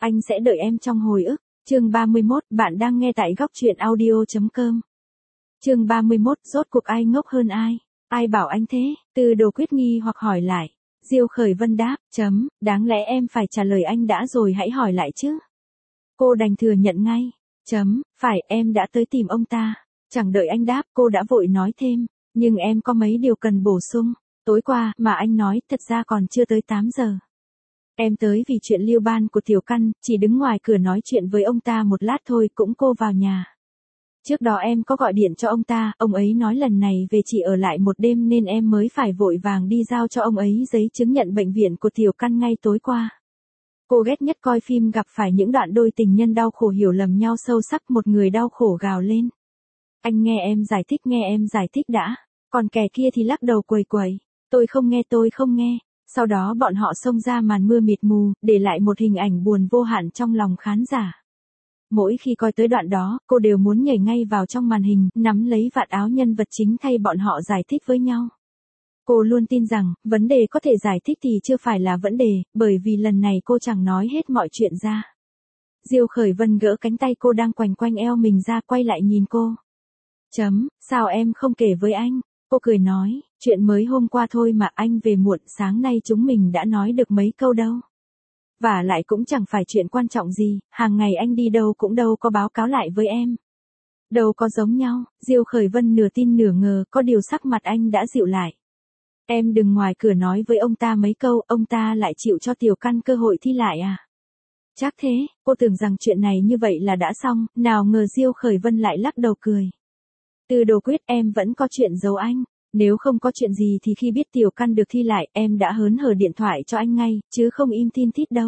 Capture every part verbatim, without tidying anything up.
Anh sẽ đợi em trong hồi ức. Chương ba mươi mốt, bạn đang nghe tại góc truyện audio chấm com. Chương ba mươi mốt, rốt cuộc ai ngốc hơn ai? Ai bảo anh thế? Từ Đồ Quyết nghi hoặc hỏi lại. Diêu Khởi Vân đáp, chấm, đáng lẽ em phải trả lời anh đã rồi hãy hỏi lại chứ. Cô đành thừa nhận ngay. Chấm, phải, em đã tới tìm ông ta. Chẳng đợi anh đáp, cô đã vội nói thêm. Nhưng em có mấy điều cần bổ sung. Tối qua, mà anh nói, thật ra còn chưa tới tám giờ. Em tới vì chuyện Lưu Ban của Tiểu Căn, chỉ đứng ngoài cửa nói chuyện với ông ta một lát thôi cũng cô vào nhà. Trước đó em có gọi điện cho ông ta, ông ấy nói lần này về chỉ ở lại một đêm nên em mới phải vội vàng đi giao cho ông ấy giấy chứng nhận bệnh viện của Tiểu Căn ngay tối qua. Cô ghét nhất coi phim gặp phải những đoạn đôi tình nhân đau khổ hiểu lầm nhau sâu sắc, một người đau khổ gào lên. Anh nghe em giải thích, nghe em giải thích đã. Còn kẻ kia thì lắc đầu quầy quầy. Tôi không nghe, tôi không nghe. Sau đó bọn họ xông ra màn mưa mịt mù, để lại một hình ảnh buồn vô hạn trong lòng khán giả. Mỗi khi coi tới đoạn đó, cô đều muốn nhảy ngay vào trong màn hình, nắm lấy vạt áo nhân vật chính thay bọn họ giải thích với nhau. Cô luôn tin rằng, vấn đề có thể giải thích thì chưa phải là vấn đề, bởi vì lần này cô chẳng nói hết mọi chuyện ra. Diêu Khởi Vân gỡ cánh tay cô đang quành quanh eo mình ra, quay lại nhìn cô. Chấm, sao em không kể với anh? Cô cười nói, chuyện mới hôm qua thôi mà, anh về muộn, sáng nay chúng mình đã nói được mấy câu đâu. Và lại cũng chẳng phải chuyện quan trọng gì, hàng ngày anh đi đâu cũng đâu có báo cáo lại với em. Đâu có giống nhau. Diêu Khởi Vân nửa tin nửa ngờ, có điều sắc mặt anh đã dịu lại. Em đừng ngoài cửa nói với ông ta mấy câu, ông ta lại chịu cho Tiểu Căn cơ hội thi lại à? Chắc thế, cô tưởng rằng chuyện này như vậy là đã xong, nào ngờ Diêu Khởi Vân lại lắc đầu cười. Từ Đồ Quyết, em vẫn có chuyện giấu anh. Nếu không có chuyện gì thì khi biết Tiểu Căn được thi lại, em đã hớn hở điện thoại cho anh ngay, chứ không im tin tít đâu.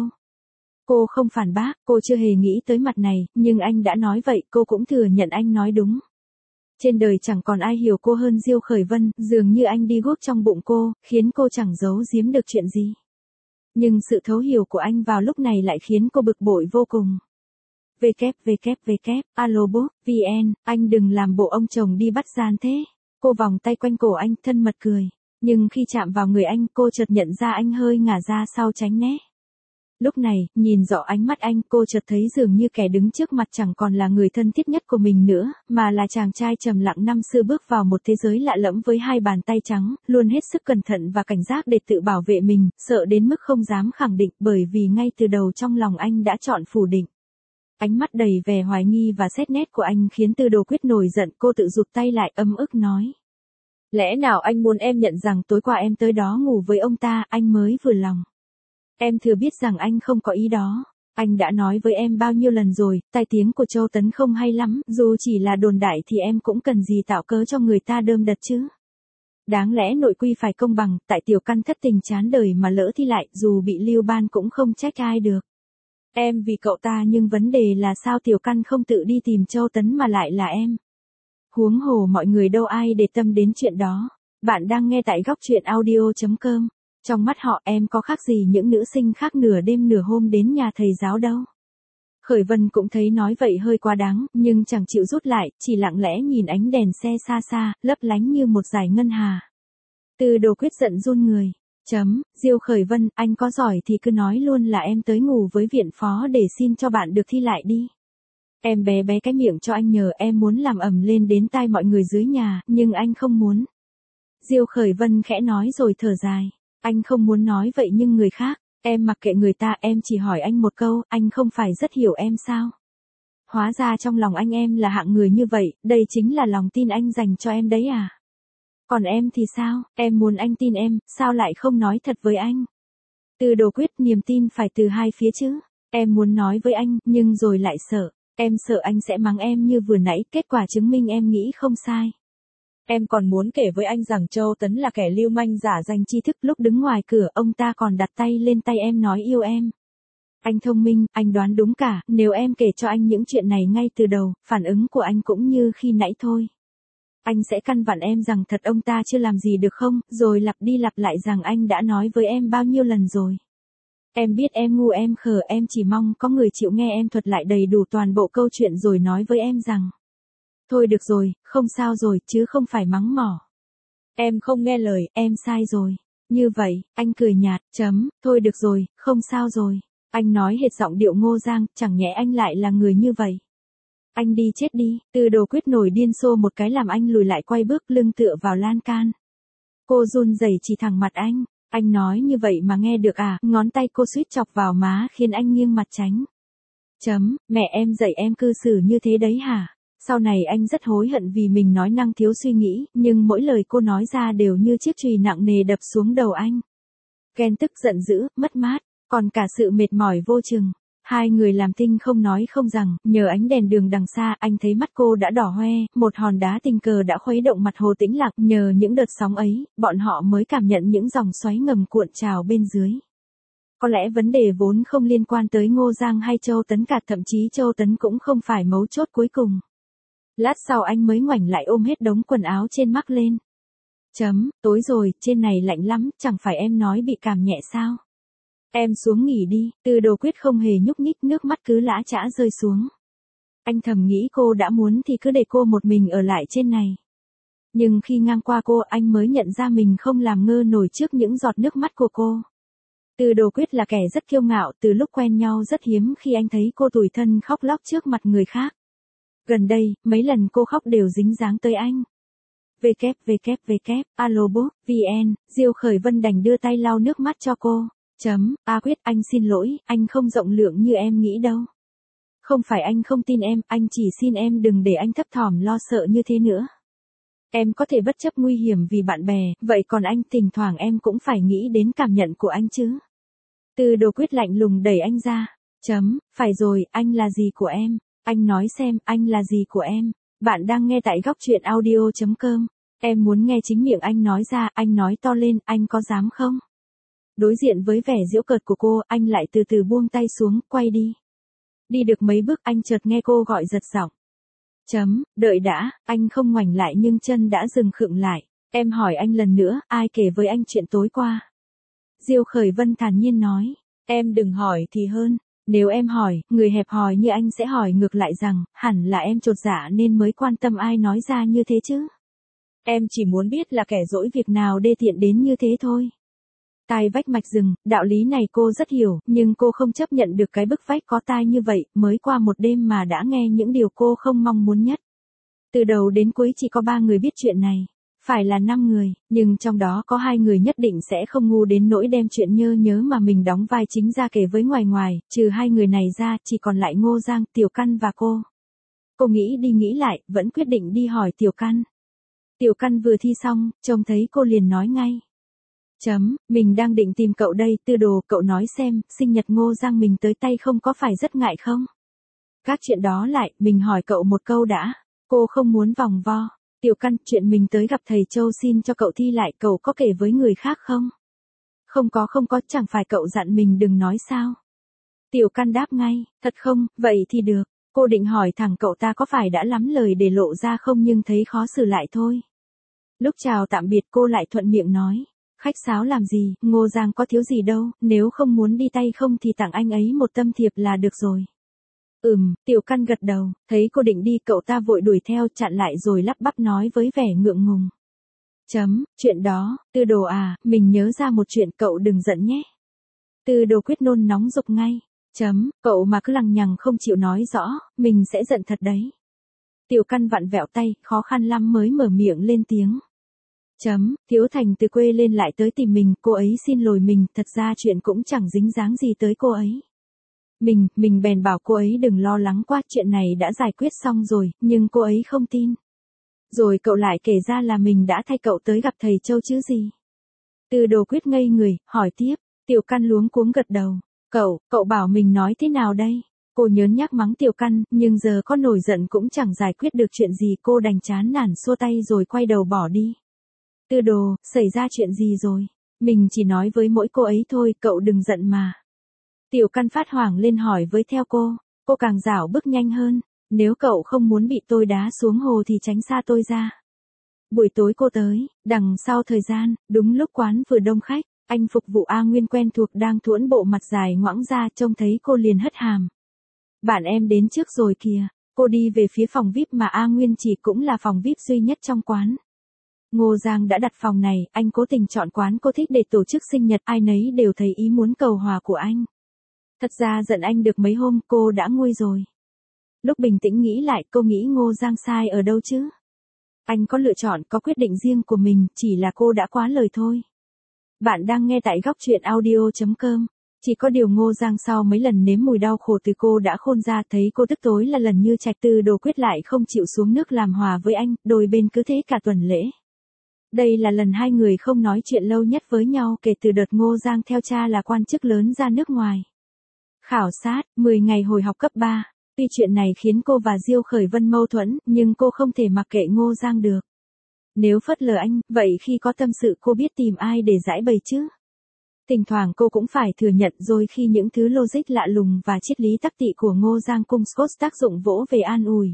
Cô không phản bác, cô chưa hề nghĩ tới mặt này, nhưng anh đã nói vậy, cô cũng thừa nhận anh nói đúng. Trên đời chẳng còn ai hiểu cô hơn Diêu Khởi Vân, dường như anh đi guốc trong bụng cô, khiến cô chẳng giấu giếm được chuyện gì. Nhưng sự thấu hiểu của anh vào lúc này lại khiến cô bực bội vô cùng. www, alo book, vn, anh đừng làm bộ ông chồng đi bắt gian thế. Cô vòng tay quanh cổ anh, thân mật cười. Nhưng khi chạm vào người anh, cô chợt nhận ra anh hơi ngả ra sau tránh né. Lúc này, nhìn rõ ánh mắt anh, cô chợt thấy dường như kẻ đứng trước mặt chẳng còn là người thân thiết nhất của mình nữa, mà là chàng trai trầm lặng năm xưa bước vào một thế giới lạ lẫm với hai bàn tay trắng, luôn hết sức cẩn thận và cảnh giác để tự bảo vệ mình, sợ đến mức không dám khẳng định, bởi vì ngay từ đầu trong lòng anh đã chọn phủ định. Ánh mắt đầy vẻ hoài nghi và xét nét của anh khiến Từ Đồ Quyết nổi giận, cô tự rụt tay lại, ấm ức nói. Lẽ nào anh muốn em nhận rằng tối qua em tới đó ngủ với ông ta, anh mới vừa lòng. Em thừa biết rằng anh không có ý đó. Anh đã nói với em bao nhiêu lần rồi, tai tiếng của Châu Tấn không hay lắm, dù chỉ là đồn đại thì em cũng cần gì tạo cớ cho người ta đơm đật chứ. Đáng lẽ nội quy phải công bằng, tại Tiểu Căn thất tình chán đời mà lỡ thi lại, dù bị Lưu Ban cũng không trách ai được. Em vì cậu ta, nhưng vấn đề là sao Tiểu Căn không tự đi tìm Châu Tấn mà lại là em. Huống hồ mọi người đâu ai để tâm đến chuyện đó. Bạn đang nghe tại góc truyện audio chấm com. Trong mắt họ em có khác gì những nữ sinh khác nửa đêm nửa hôm đến nhà thầy giáo đâu. Khởi Vân cũng thấy nói vậy hơi quá đáng, nhưng chẳng chịu rút lại, chỉ lặng lẽ nhìn ánh đèn xe xa xa, lấp lánh như một dải ngân hà. Từ Đồ Quyết giận run người. Chấm, Diêu Khởi Vân, anh có giỏi thì cứ nói luôn là em tới ngủ với viện phó để xin cho bạn được thi lại đi. Em bé bé cái miệng cho anh nhờ, em muốn làm ầm lên đến tai mọi người dưới nhà, nhưng anh không muốn. Diêu Khởi Vân khẽ nói rồi thở dài. Anh không muốn nói vậy nhưng người khác, em mặc kệ người ta, em chỉ hỏi anh một câu, anh không phải rất hiểu em sao? Hóa ra trong lòng anh em là hạng người như vậy, đây chính là lòng tin anh dành cho em đấy à? Còn em thì sao, em muốn anh tin em, sao lại không nói thật với anh? Từ Đồ Quyết, niềm tin phải từ hai phía chứ. Em muốn nói với anh, nhưng rồi lại sợ. Em sợ anh sẽ mắng em như vừa nãy, kết quả chứng minh em nghĩ không sai. Em còn muốn kể với anh rằng Châu Tấn là kẻ lưu manh giả danh tri thức, lúc đứng ngoài cửa, ông ta còn đặt tay lên tay em nói yêu em. Anh thông minh, anh đoán đúng cả, nếu em kể cho anh những chuyện này ngay từ đầu, phản ứng của anh cũng như khi nãy thôi. Anh sẽ căn vặn em rằng thật ông ta chưa làm gì được không, rồi lặp đi lặp lại rằng anh đã nói với em bao nhiêu lần rồi. Em biết em ngu em khờ, em chỉ mong có người chịu nghe em thuật lại đầy đủ toàn bộ câu chuyện rồi nói với em rằng. Thôi được rồi, không sao rồi, chứ không phải mắng mỏ. Em không nghe lời, em sai rồi. Như vậy, anh cười nhạt, chấm, thôi được rồi, không sao rồi. Anh nói hệt giọng điệu Ngô Giang, chẳng nhẽ anh lại là người như vậy. Anh đi chết đi, Từ Đồ Quyết nổi điên xô một cái làm anh lùi lại quay bước lưng tựa vào lan can. Cô run rẩy chỉ thẳng mặt anh, anh nói như vậy mà nghe được à, ngón tay cô suýt chọc vào má khiến anh nghiêng mặt tránh. Chấm, mẹ em dạy em cư xử như thế đấy hả? Sau này anh rất hối hận vì mình nói năng thiếu suy nghĩ, nhưng mỗi lời cô nói ra đều như chiếc chùy nặng nề đập xuống đầu anh. Ghen tức giận dữ, mất mát, còn cả sự mệt mỏi vô chừng. Hai người làm thinh không nói không rằng, nhờ ánh đèn đường đằng xa, anh thấy mắt cô đã đỏ hoe, một hòn đá tình cờ đã khuấy động mặt hồ tĩnh lặng, nhờ những đợt sóng ấy, bọn họ mới cảm nhận những dòng xoáy ngầm cuộn trào bên dưới. Có lẽ vấn đề vốn không liên quan tới Ngô Giang hay Châu Tấn cả, thậm chí Châu Tấn cũng không phải mấu chốt cuối cùng. Lát sau anh mới ngoảnh lại ôm hết đống quần áo trên mắc lên. Chấm, tối rồi, trên này lạnh lắm, chẳng phải em nói bị cảm nhẹ sao? Em xuống nghỉ đi, Từ Đồ Quyết không hề nhúc nhích, nước mắt cứ lã chã rơi xuống. Anh thầm nghĩ cô đã muốn thì cứ để cô một mình ở lại trên này. Nhưng khi ngang qua cô, anh mới nhận ra mình không làm ngơ nổi trước những giọt nước mắt của cô. Từ Đồ Quyết là kẻ rất kiêu ngạo, từ lúc quen nhau rất hiếm khi anh thấy cô tủi thân khóc lóc trước mặt người khác. Gần đây, mấy lần cô khóc đều dính dáng tới anh. www, alo book, vn, Diêu Khởi Vân đành đưa tay lau nước mắt cho cô. Chấm, A Quyết, anh xin lỗi, anh không rộng lượng như em nghĩ đâu. Không phải anh không tin em, anh chỉ xin em đừng để anh thấp thỏm lo sợ như thế nữa. Em có thể bất chấp nguy hiểm vì bạn bè, vậy còn anh, thỉnh thoảng em cũng phải nghĩ đến cảm nhận của anh chứ. Từ Đồ Quyết lạnh lùng đẩy anh ra. Chấm, phải rồi, anh là gì của em? Anh nói xem, anh là gì của em? Bạn đang nghe tại góc truyện audio chấm com. Em muốn nghe chính miệng anh nói ra, anh nói to lên, anh có dám không? Đối diện với vẻ giễu cợt của cô, anh lại từ từ buông tay xuống, quay đi. Đi được mấy bước anh chợt nghe cô gọi giật giọng. Chấm, đợi đã, anh không ngoảnh lại nhưng chân đã dừng khựng lại. Em hỏi anh lần nữa, ai kể với anh chuyện tối qua? Diêu Khởi Vân thản nhiên nói, em đừng hỏi thì hơn. Nếu em hỏi, người hẹp hòi như anh sẽ hỏi ngược lại rằng, hẳn là em chột dạ nên mới quan tâm ai nói ra như thế chứ. Em chỉ muốn biết là kẻ dỗi việc nào đê tiện đến như thế thôi. Tai vách mạch rừng, đạo lý này cô rất hiểu, nhưng cô không chấp nhận được cái bức vách có tai như vậy, mới qua một đêm mà đã nghe những điều cô không mong muốn nhất. Từ đầu đến cuối chỉ có ba người biết chuyện này. Phải là năm người, nhưng trong đó có hai người nhất định sẽ không ngu đến nỗi đem chuyện nhơ nhớ mà mình đóng vai chính ra kể với ngoài ngoài, trừ hai người này ra, chỉ còn lại Ngô Giang, Tiểu Căn và cô. Cô nghĩ đi nghĩ lại, vẫn quyết định đi hỏi Tiểu Căn. Tiểu Căn vừa thi xong, trông thấy cô liền nói ngay. Chấm, mình đang định tìm cậu đây, Tư Đồ, cậu nói xem, sinh nhật Ngô Giang mình tới tay không có phải rất ngại không? Các chuyện đó lại, mình hỏi cậu một câu đã. Cô không muốn vòng vo. Tiểu Căn, chuyện mình tới gặp thầy Châu xin cho cậu thi lại, cậu có kể với người khác không? Không có không có, chẳng phải cậu dặn mình đừng nói sao? Tiểu Căn đáp ngay, thật không, vậy thì được. Cô định hỏi thẳng cậu ta có phải đã lắm lời để lộ ra không nhưng thấy khó xử lại thôi. Lúc chào tạm biệt cô lại thuận miệng nói. Khách sáo làm gì, Ngô Giang có thiếu gì đâu, nếu không muốn đi tay không thì tặng anh ấy một tâm thiệp là được rồi. Ừm, Tiểu Căn gật đầu, thấy cô định đi cậu ta vội đuổi theo chặn lại rồi lắp bắp nói với vẻ ngượng ngùng. Chấm, chuyện đó, Tư Đồ à, mình nhớ ra một chuyện cậu đừng giận nhé. Tư Đồ Quyết nôn nóng giục ngay. Chấm, cậu mà cứ lằng nhằng không chịu nói rõ, mình sẽ giận thật đấy. Tiểu Căn vặn vẹo tay, khó khăn lắm mới mở miệng lên tiếng. Chấm, Thiếu Thành từ quê lên lại tới tìm mình, cô ấy xin lỗi mình, thật ra chuyện cũng chẳng dính dáng gì tới cô ấy. Mình, mình bèn bảo cô ấy đừng lo lắng quá, chuyện này đã giải quyết xong rồi, nhưng cô ấy không tin. Rồi cậu lại kể ra là mình đã thay cậu tới gặp thầy Châu chứ gì. Từ Đồ Quyết ngây người, hỏi tiếp, Tiểu Căn luống cuống gật đầu. Cậu, cậu bảo mình nói thế nào đây? Cô nhớn nhác mắng Tiểu Căn, nhưng giờ có nổi giận cũng chẳng giải quyết được chuyện gì, cô đành chán nản xua tay rồi quay đầu bỏ đi. Tư Đồ, xảy ra chuyện gì rồi? Mình chỉ nói với mỗi cô ấy thôi, cậu đừng giận mà. Tiểu Căn phát hoảng lên hỏi với theo cô, cô càng rảo bước nhanh hơn, nếu cậu không muốn bị tôi đá xuống hồ thì tránh xa tôi ra. Buổi tối cô tới, đằng sau thời gian, đúng lúc quán vừa đông khách, anh phục vụ A Nguyên quen thuộc đang thuẫn bộ mặt dài ngoãng ra trông thấy cô liền hất hàm. Bạn em đến trước rồi kìa, cô đi về phía phòng vi ai pi mà A Nguyên chỉ cũng là phòng vi ai pi duy nhất trong quán. Ngô Giang đã đặt phòng này, anh cố tình chọn quán cô thích để tổ chức sinh nhật, ai nấy đều thấy ý muốn cầu hòa của anh. Thật ra giận anh được mấy hôm cô đã nguôi rồi. Lúc bình tĩnh nghĩ lại cô nghĩ Ngô Giang sai ở đâu chứ? Anh có lựa chọn, có quyết định riêng của mình, chỉ là cô đã quá lời thôi. Bạn đang nghe tại góc truyện audio.com. Chỉ có điều Ngô Giang sau mấy lần nếm mùi đau khổ từ cô đã khôn ra, thấy cô tức tối là lần như Trạch Tư Đồ quyết lại không chịu xuống nước làm hòa với anh, đôi bên cứ thế cả tuần lễ. Đây là lần hai người không nói chuyện lâu nhất với nhau kể từ đợt Ngô Giang theo cha là quan chức lớn ra nước ngoài. Khảo sát, mười ngày hồi học cấp ba. Tuy chuyện này khiến cô và Diêu Khởi Vân mâu thuẫn, nhưng cô không thể mặc kệ Ngô Giang được. Nếu phớt lờ anh, vậy khi có tâm sự cô biết tìm ai để giải bày chứ? Thỉnh thoảng cô cũng phải thừa nhận rồi khi những thứ logic lạ lùng và triết lý tắc tị của Ngô Giang cung Scott tác dụng vỗ về an ủi.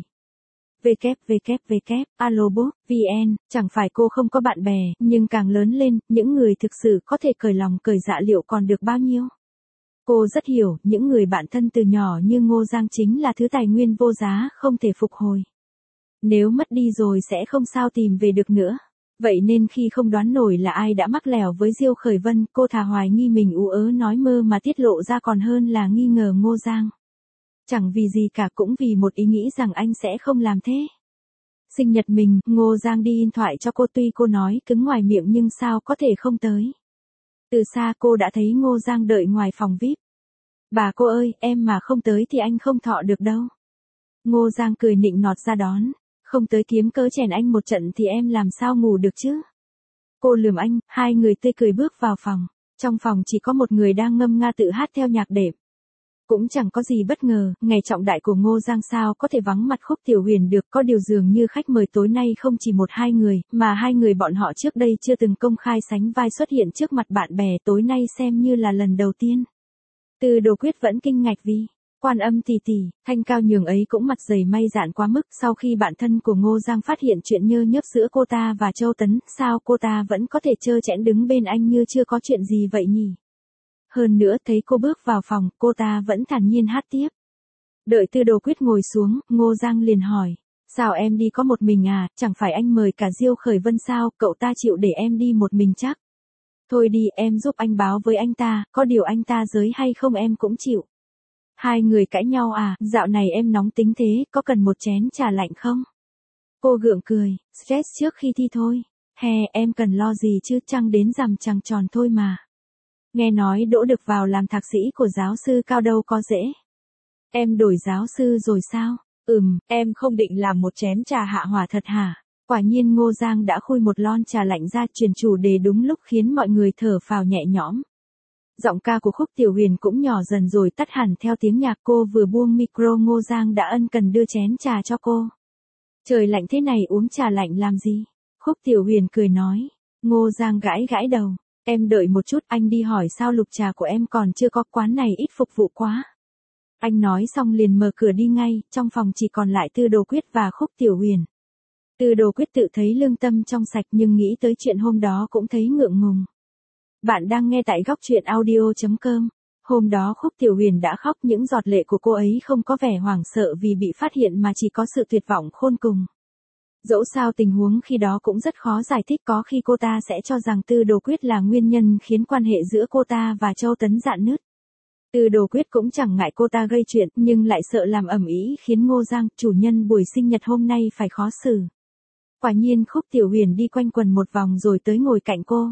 www, alobook, vn, chẳng phải cô không có bạn bè, nhưng càng lớn lên, những người thực sự có thể cởi lòng cởi dạ liệu còn được bao nhiêu? Cô rất hiểu, những người bạn thân từ nhỏ như Ngô Giang chính là thứ tài nguyên vô giá không thể phục hồi. Nếu mất đi rồi sẽ không sao tìm về được nữa. Vậy nên khi không đoán nổi là ai đã mắc lẻo với Diêu Khởi Vân, cô thà hoài nghi mình ú ớ nói mơ mà tiết lộ ra còn hơn là nghi ngờ Ngô Giang. Chẳng vì gì cả, cũng vì một ý nghĩ rằng anh sẽ không làm thế. Sinh nhật mình, Ngô Giang đi in thoại cho cô, tuy cô nói cứng ngoài miệng nhưng sao có thể không tới. Từ xa cô đã thấy Ngô Giang đợi ngoài phòng vi ai pi. Bà cô ơi, em mà không tới thì anh không thọ được đâu. Ngô Giang cười nịnh nọt ra đón. Không tới kiếm cớ chèn anh một trận thì em làm sao ngủ được chứ? Cô lườm anh, hai người tươi cười bước vào phòng. Trong phòng chỉ có một người đang ngâm nga tự hát theo nhạc đệm. Cũng chẳng có gì bất ngờ, ngày trọng đại của Ngô Giang sao có thể vắng mặt Khúc Tiểu Huyền được, có điều dường như khách mời tối nay không chỉ một hai người, mà hai người bọn họ trước đây chưa từng công khai sánh vai xuất hiện trước mặt bạn bè, tối nay xem như là lần đầu tiên. Từ Đồ Quyết vẫn kinh ngạc vì, Quan Âm tỷ tỷ, Thanh Cao Nhường ấy cũng mặt dày may dạn quá mức, sau khi bạn thân của Ngô Giang phát hiện chuyện nhơ nhớp giữa cô ta và Châu Tấn, sao cô ta vẫn có thể trơ trẽn đứng bên anh như chưa có chuyện gì vậy nhỉ? Hơn nữa thấy cô bước vào phòng, cô ta vẫn thản nhiên hát tiếp. Đợi Tư Đồ Quyết ngồi xuống, Ngô Giang liền hỏi, sao em đi có một mình à, chẳng phải anh mời cả Diêu Khởi Vân sao, cậu ta chịu để em đi một mình chắc? Thôi đi, em giúp anh báo với anh ta, có điều anh ta giới hay không em cũng chịu. Hai người cãi nhau à, dạo này em nóng tính thế, có cần một chén trà lạnh không? Cô gượng cười, stress trước khi thi thôi. Hè, em cần lo gì chứ, trăng đến rằm trăng tròn thôi mà. Nghe nói đỗ được vào làm thạc sĩ của giáo sư Cao đâu có dễ. Em đổi giáo sư rồi sao? Ừm, em không định làm một chén trà hạ hỏa thật hả? Quả nhiên Ngô Giang đã khui một lon trà lạnh ra, chuyển chủ đề đúng lúc khiến mọi người thở phào nhẹ nhõm. Giọng ca của Khúc Tiểu Huyền cũng nhỏ dần rồi tắt hẳn theo tiếng nhạc, cô vừa buông micro Ngô Giang đã ân cần đưa chén trà cho cô. Trời lạnh thế này uống trà lạnh làm gì? Khúc Tiểu Huyền cười nói. Ngô Giang gãi gãi đầu. Em đợi một chút, anh đi hỏi sao lục trà của em còn chưa có, quán này ít phục vụ quá. Anh nói xong liền mở cửa đi ngay, trong phòng chỉ còn lại Tư Đồ Quyết và Khúc Tiểu Huyền. Tư Đồ Quyết tự thấy lương tâm trong sạch nhưng nghĩ tới chuyện hôm đó cũng thấy ngượng ngùng. Bạn đang nghe tại góc truyện audio.com. Hôm đó Khúc Tiểu Huyền đã khóc, những giọt lệ của cô ấy không có vẻ hoảng sợ vì bị phát hiện mà chỉ có sự tuyệt vọng khôn cùng. Dẫu sao tình huống khi đó cũng rất khó giải thích, có khi cô ta sẽ cho rằng Tư Đồ Quyết là nguyên nhân khiến quan hệ giữa cô ta và Châu Tấn rạn nứt. Tư Đồ Quyết cũng chẳng ngại cô ta gây chuyện, nhưng lại sợ làm ầm ĩ khiến Ngô Giang, chủ nhân buổi sinh nhật hôm nay phải khó xử. Quả nhiên Khúc Tiểu Huyền đi quanh quần một vòng rồi tới ngồi cạnh cô.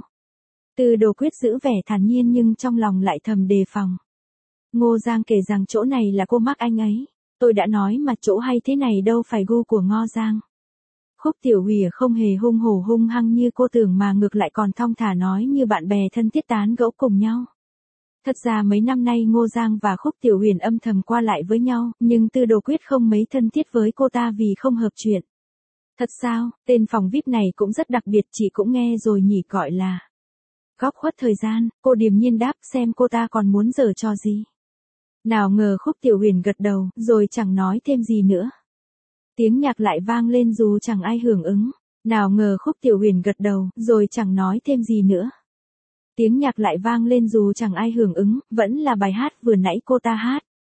Tư Đồ Quyết giữ vẻ thản nhiên nhưng trong lòng lại thầm đề phòng. Ngô Giang kể rằng chỗ này là cô mắc anh ấy. Tôi đã nói mà, chỗ hay thế này đâu phải gu của Ngô Giang. Khúc Tiểu Huyền không hề hung hổ hung hăng như cô tưởng mà ngược lại còn thong thả nói như bạn bè thân thiết tán gẫu cùng nhau. Thật ra mấy năm nay Ngô Giang và Khúc Tiểu Huyền âm thầm qua lại với nhau, nhưng Tư Đồ Quyết không mấy thân thiết với cô ta vì không hợp chuyện. Thật sao, tên phòng vi ai pi này cũng rất đặc biệt, chị cũng nghe rồi nhỉ, gọi là góc khuất thời gian. Cô điềm nhiên đáp xem cô ta còn muốn giở trò gì. Nào ngờ Khúc Tiểu Huyền gật đầu, rồi chẳng nói thêm gì nữa. Tiếng nhạc lại vang lên dù chẳng ai hưởng ứng. Nào ngờ Khúc Tiểu Huyền gật đầu, rồi chẳng nói thêm gì nữa. Tiếng nhạc lại vang lên dù chẳng ai hưởng ứng, vẫn là bài hát vừa nãy cô ta hát.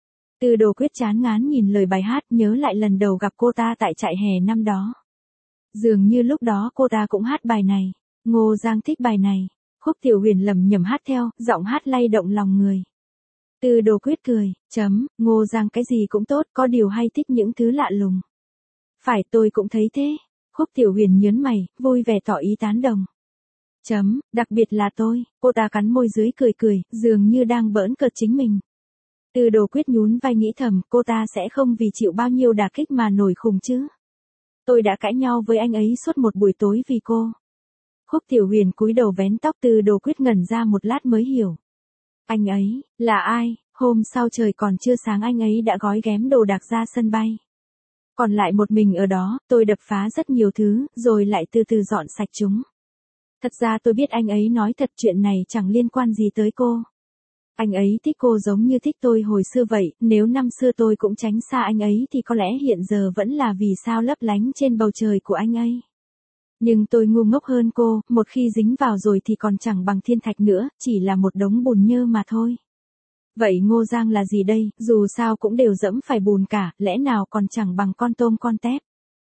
Tư Đồ Quyết chán ngán nhìn lời bài hát, nhớ lại lần đầu gặp cô ta tại trại hè năm đó. Dường như lúc đó cô ta cũng hát bài này. Ngô Giang thích bài này. Khúc Tiểu Huyền lẩm nhẩm hát theo, giọng hát lay động lòng người. Từ Đồ Quyết cười, chấm, Ngô Giang cái gì cũng tốt, có điều hay thích những thứ lạ lùng. Phải, tôi cũng thấy thế. Khúc Tiểu Huyền nhớn mày, vui vẻ tỏ ý tán đồng. Chấm, đặc biệt là tôi, cô ta cắn môi dưới cười cười, dường như đang bỡn cợt chính mình. Từ Đồ Quyết nhún vai nghĩ thầm, cô ta sẽ không vì chịu bao nhiêu đả kích mà nổi khùng chứ. Tôi đã cãi nhau với anh ấy suốt một buổi tối vì cô. Khúc Tiểu Huyền cúi đầu vén tóc. Từ Đồ Quyết ngẩn ra một lát mới hiểu. Anh ấy, là ai? Hôm sau trời còn chưa sáng anh ấy đã gói ghém đồ đạc ra sân bay. Còn lại một mình ở đó, tôi đập phá rất nhiều thứ, rồi lại từ từ dọn sạch chúng. Thật ra tôi biết anh ấy nói thật, chuyện này chẳng liên quan gì tới cô. Anh ấy thích cô giống như thích tôi hồi xưa vậy, nếu năm xưa tôi cũng tránh xa anh ấy thì có lẽ hiện giờ vẫn là vì sao lấp lánh trên bầu trời của anh ấy. Nhưng tôi ngu ngốc hơn cô, một khi dính vào rồi thì còn chẳng bằng thiên thạch nữa, chỉ là một đống bùn nhơ mà thôi. Vậy Ngô Giang là gì đây, dù sao cũng đều dẫm phải bùn cả, lẽ nào còn chẳng bằng con tôm con tép.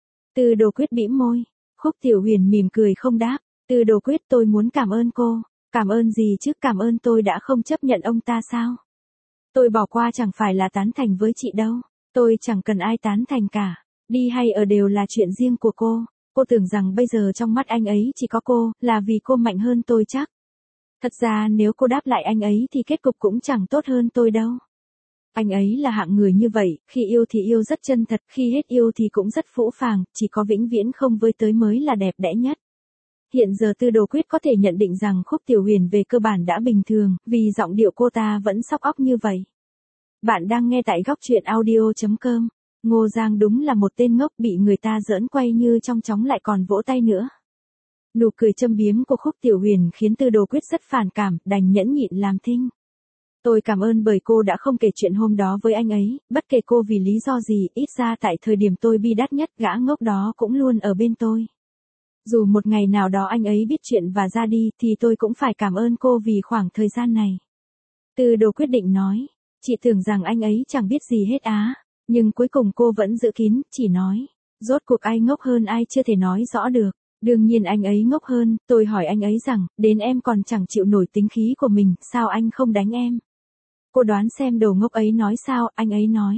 Từ Đồ Quyết bĩm môi. Khúc Tiểu Huyền mỉm cười không đáp. Từ Đồ Quyết, tôi muốn cảm ơn cô. Cảm ơn gì chứ, cảm ơn tôi đã không chấp nhận ông ta sao? Tôi bỏ qua chẳng phải là tán thành với chị đâu. Tôi chẳng cần ai tán thành cả. Đi hay ở đều là chuyện riêng của cô. Cô tưởng rằng bây giờ trong mắt anh ấy chỉ có cô, là vì cô mạnh hơn tôi chắc. Thật ra nếu cô đáp lại anh ấy thì kết cục cũng chẳng tốt hơn tôi đâu. Anh ấy là hạng người như vậy, khi yêu thì yêu rất chân thật, khi hết yêu thì cũng rất phũ phàng, chỉ có vĩnh viễn không với tới mới là đẹp đẽ nhất. Hiện giờ Từ Đồ Quyết có thể nhận định rằng Khúc Tiểu Huyền về cơ bản đã bình thường, vì giọng điệu cô ta vẫn sóc óc như vậy. Bạn đang nghe tại góc truyện audio chấm com. Ngô Giang đúng là một tên ngốc, bị người ta giỡn quay như trong chóng lại còn vỗ tay nữa. Nụ cười châm biếm của Khúc Tiểu Huyền khiến Từ Đồ Quyết rất phản cảm, đành nhẫn nhịn làm thinh. Tôi cảm ơn bởi cô đã không kể chuyện hôm đó với anh ấy, bất kể cô vì lý do gì, ít ra tại thời điểm tôi bi đát nhất, gã ngốc đó cũng luôn ở bên tôi. Dù một ngày nào đó anh ấy biết chuyện và ra đi, thì tôi cũng phải cảm ơn cô vì khoảng thời gian này. Từ Đồ quyết định nói, chị tưởng rằng anh ấy chẳng biết gì hết á, nhưng cuối cùng cô vẫn giữ kín, chỉ nói, rốt cuộc ai ngốc hơn ai chưa thể nói rõ được. Đương nhiên anh ấy ngốc hơn, tôi hỏi anh ấy rằng, đến em còn chẳng chịu nổi tính khí của mình, sao anh không đánh em? Cô đoán xem đồ ngốc ấy nói sao, anh ấy nói.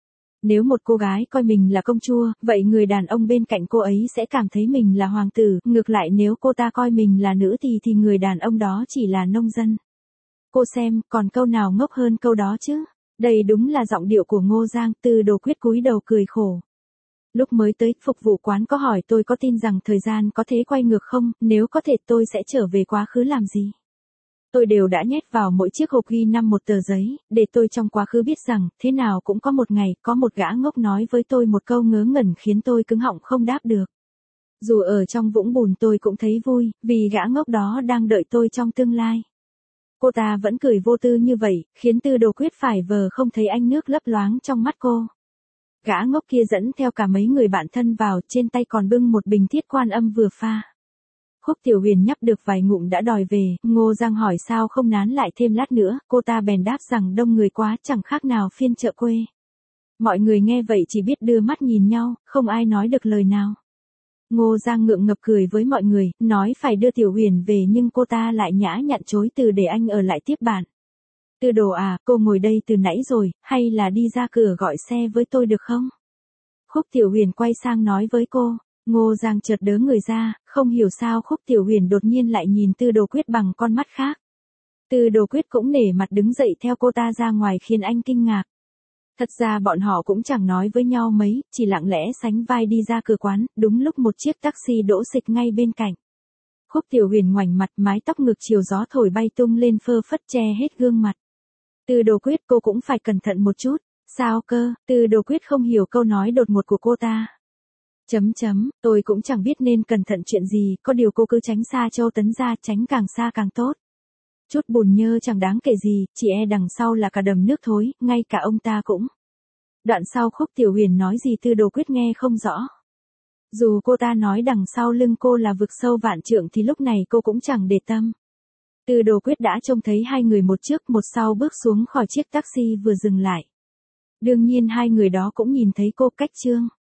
Nếu một cô gái coi mình là công chúa, vậy người đàn ông bên cạnh cô ấy sẽ cảm thấy mình là hoàng tử, ngược lại nếu cô ta coi mình là nữ thì thì người đàn ông đó chỉ là nông dân. Cô xem, còn câu nào ngốc hơn câu đó chứ? Đây đúng là giọng điệu của Ngô Giang. Từ Đồ quyết cúi đầu cười khổ. Lúc mới tới, phục vụ quán có hỏi tôi có tin rằng thời gian có thể quay ngược không, nếu có thể tôi sẽ trở về quá khứ làm gì. Tôi đều đã nhét vào mỗi chiếc hộp ghi năm một tờ giấy, để tôi trong quá khứ biết rằng, thế nào cũng có một ngày, có một gã ngốc nói với tôi một câu ngớ ngẩn khiến tôi cứng họng không đáp được. Dù ở trong vũng bùn tôi cũng thấy vui, vì gã ngốc đó đang đợi tôi trong tương lai. Cô ta vẫn cười vô tư như vậy, khiến Từ Đồ quyết phải vờ không thấy ánh nước lấp loáng trong mắt cô. Gã ngốc kia dẫn theo cả mấy người bạn thân vào, trên tay còn bưng một bình Thiết Quan Âm vừa pha. Khúc Tiểu Huyền nhấp được vài ngụm đã đòi về, Ngô Giang hỏi sao không nán lại thêm lát nữa, cô ta bèn đáp rằng đông người quá, chẳng khác nào phiên chợ quê. Mọi người nghe vậy chỉ biết đưa mắt nhìn nhau, không ai nói được lời nào. Ngô Giang ngượng ngập cười với mọi người, nói phải đưa Tiểu Huyền về nhưng cô ta lại nhã nhặn chối từ để anh ở lại tiếp bạn. Từ Đồ à, cô ngồi đây từ nãy rồi, hay là đi ra cửa gọi xe với tôi được không? Khúc Tiểu Huyền quay sang nói với cô. Ngô Giang chợt đớ người ra, không hiểu sao Khúc Tiểu Huyền đột nhiên lại nhìn Từ Đồ quyết bằng con mắt khác. Từ Đồ quyết cũng nể mặt đứng dậy theo cô ta ra ngoài khiến anh kinh ngạc. Thật ra bọn họ cũng chẳng nói với nhau mấy, chỉ lặng lẽ sánh vai đi ra cửa quán, đúng lúc một chiếc taxi đỗ xịch ngay bên cạnh. Khúc Tiểu Huyền ngoảnh mặt, mái tóc ngược chiều gió thổi bay tung lên phơ phất che hết gương mặt. Từ Đồ quyết, cô cũng phải cẩn thận một chút. Sao cơ? Từ Đồ quyết không hiểu câu nói đột ngột của cô ta. Chấm chấm, tôi cũng chẳng biết nên cẩn thận chuyện gì, có điều cô cứ tránh xa Châu Tấn ra, tránh càng xa càng tốt. Chút bùn nhơ chẳng đáng kể gì, chỉ e đằng sau là cả đầm nước thối, ngay cả ông ta cũng. Đoạn sau Khúc Tiểu Huyền nói gì Từ Đồ quyết nghe không rõ. Dù cô ta nói đằng sau lưng cô là vực sâu vạn trượng thì lúc này cô cũng chẳng để tâm. Từ Đồ quyết đã trông thấy hai người một trước một sau bước xuống khỏi chiếc taxi vừa dừng lại. Đương nhiên hai người đó cũng nhìn thấy cô. Cách chương